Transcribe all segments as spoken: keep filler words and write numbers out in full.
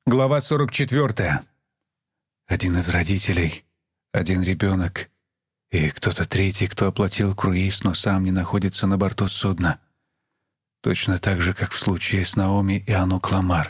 Глава сорок четвертая. Один из родителей, один ребенок и кто-то третий, кто оплатил круиз, но сам не находится на борту судна. Точно так же, как в случае с Наоми и Анук Ламар.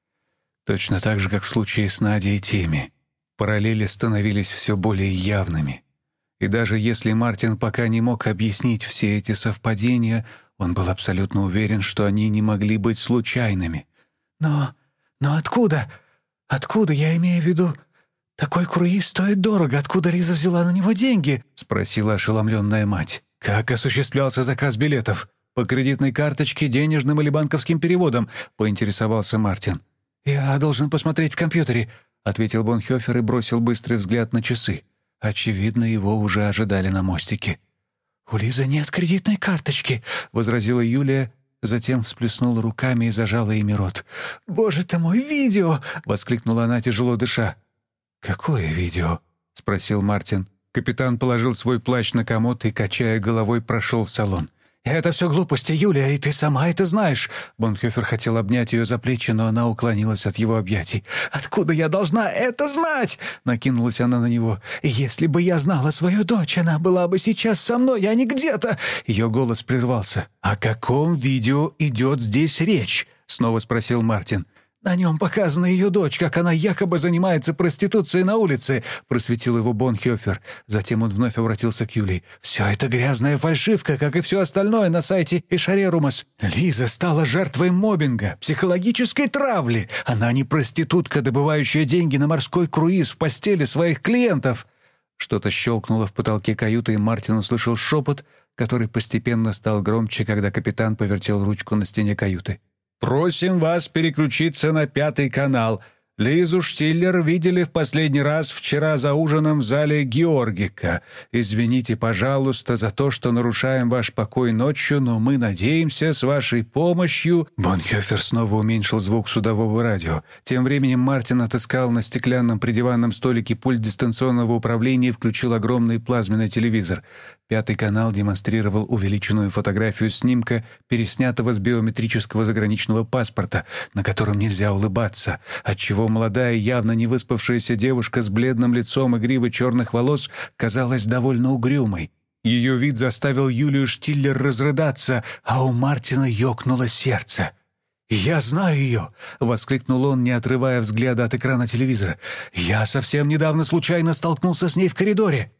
Точно так же, как в случае с Надей и Тимми. Параллели становились все более явными. И даже если Мартин пока не мог объяснить все эти совпадения, он был абсолютно уверен, что они не могли быть случайными. «Но... но откуда? Откуда, я имею в виду? Такой круиз стоит дорого. Откуда Лиза взяла на него деньги?» — спросила ошеломленная мать. «Как осуществлялся заказ билетов? По кредитной карточке, денежным или банковским переводом?» — поинтересовался Мартин. «Я должен посмотреть в компьютере», — ответил Бонхёфер и бросил быстрый взгляд на часы. Очевидно, его уже ожидали на мостике. «У Лизы нет кредитной карточки», — возразила Юлия, затем всплеснула руками и зажала ими рот. «Боже ты мой, видео!» — воскликнула она, тяжело дыша. «Какое видео?» — спросил Мартин. Капитан положил свой плащ на комод и, качая головой, прошел в салон. «Это все глупости, Юлия, и ты сама это знаешь!» Бонхёфер хотел обнять ее за плечи, но она уклонилась от его объятий. «Откуда я должна это знать?» — накинулась она на него. «Если бы я знала свою дочь, она была бы сейчас со мной, а не где-то...» Ее голос прервался. «О каком видео идет здесь речь?» — снова спросил Мартин. «На нем показана ее дочь, как она якобы занимается проституцией на улице», — просветил его Бонхёфер. Затем он вновь обратился к Юлии. «Все это грязная фальшивка, как и все остальное на сайте Ишарерумас. Лиза стала жертвой моббинга, психологической травли. Она не проститутка, добывающая деньги на морской круиз в постели своих клиентов». Что-то щелкнуло в потолке каюты, и Мартин услышал шепот, который постепенно стал громче, когда капитан повертел ручку на стене каюты. «Просим вас переключиться на пятый канал. Лизу Штиллер видели в последний раз вчера за ужином в зале Георгика. Извините, пожалуйста, за то, что нарушаем ваш покой ночью, но мы надеемся с вашей помощью...» Бонхёфер снова уменьшил звук судового радио. Тем временем Мартин отыскал на стеклянном придиванном столике пульт дистанционного управления и включил огромный плазменный телевизор. Пятый канал демонстрировал увеличенную фотографию снимка, переснятого с биометрического заграничного паспорта, на котором нельзя улыбаться, отчего молодая, явно не выспавшаяся девушка с бледным лицом и гривой черных волос казалась довольно угрюмой. Ее вид заставил Юлию Штиллер разрыдаться, а у Мартина ёкнуло сердце. «Я знаю ее!» — воскликнул он, не отрывая взгляда от экрана телевизора. «Я совсем недавно случайно столкнулся с ней в коридоре».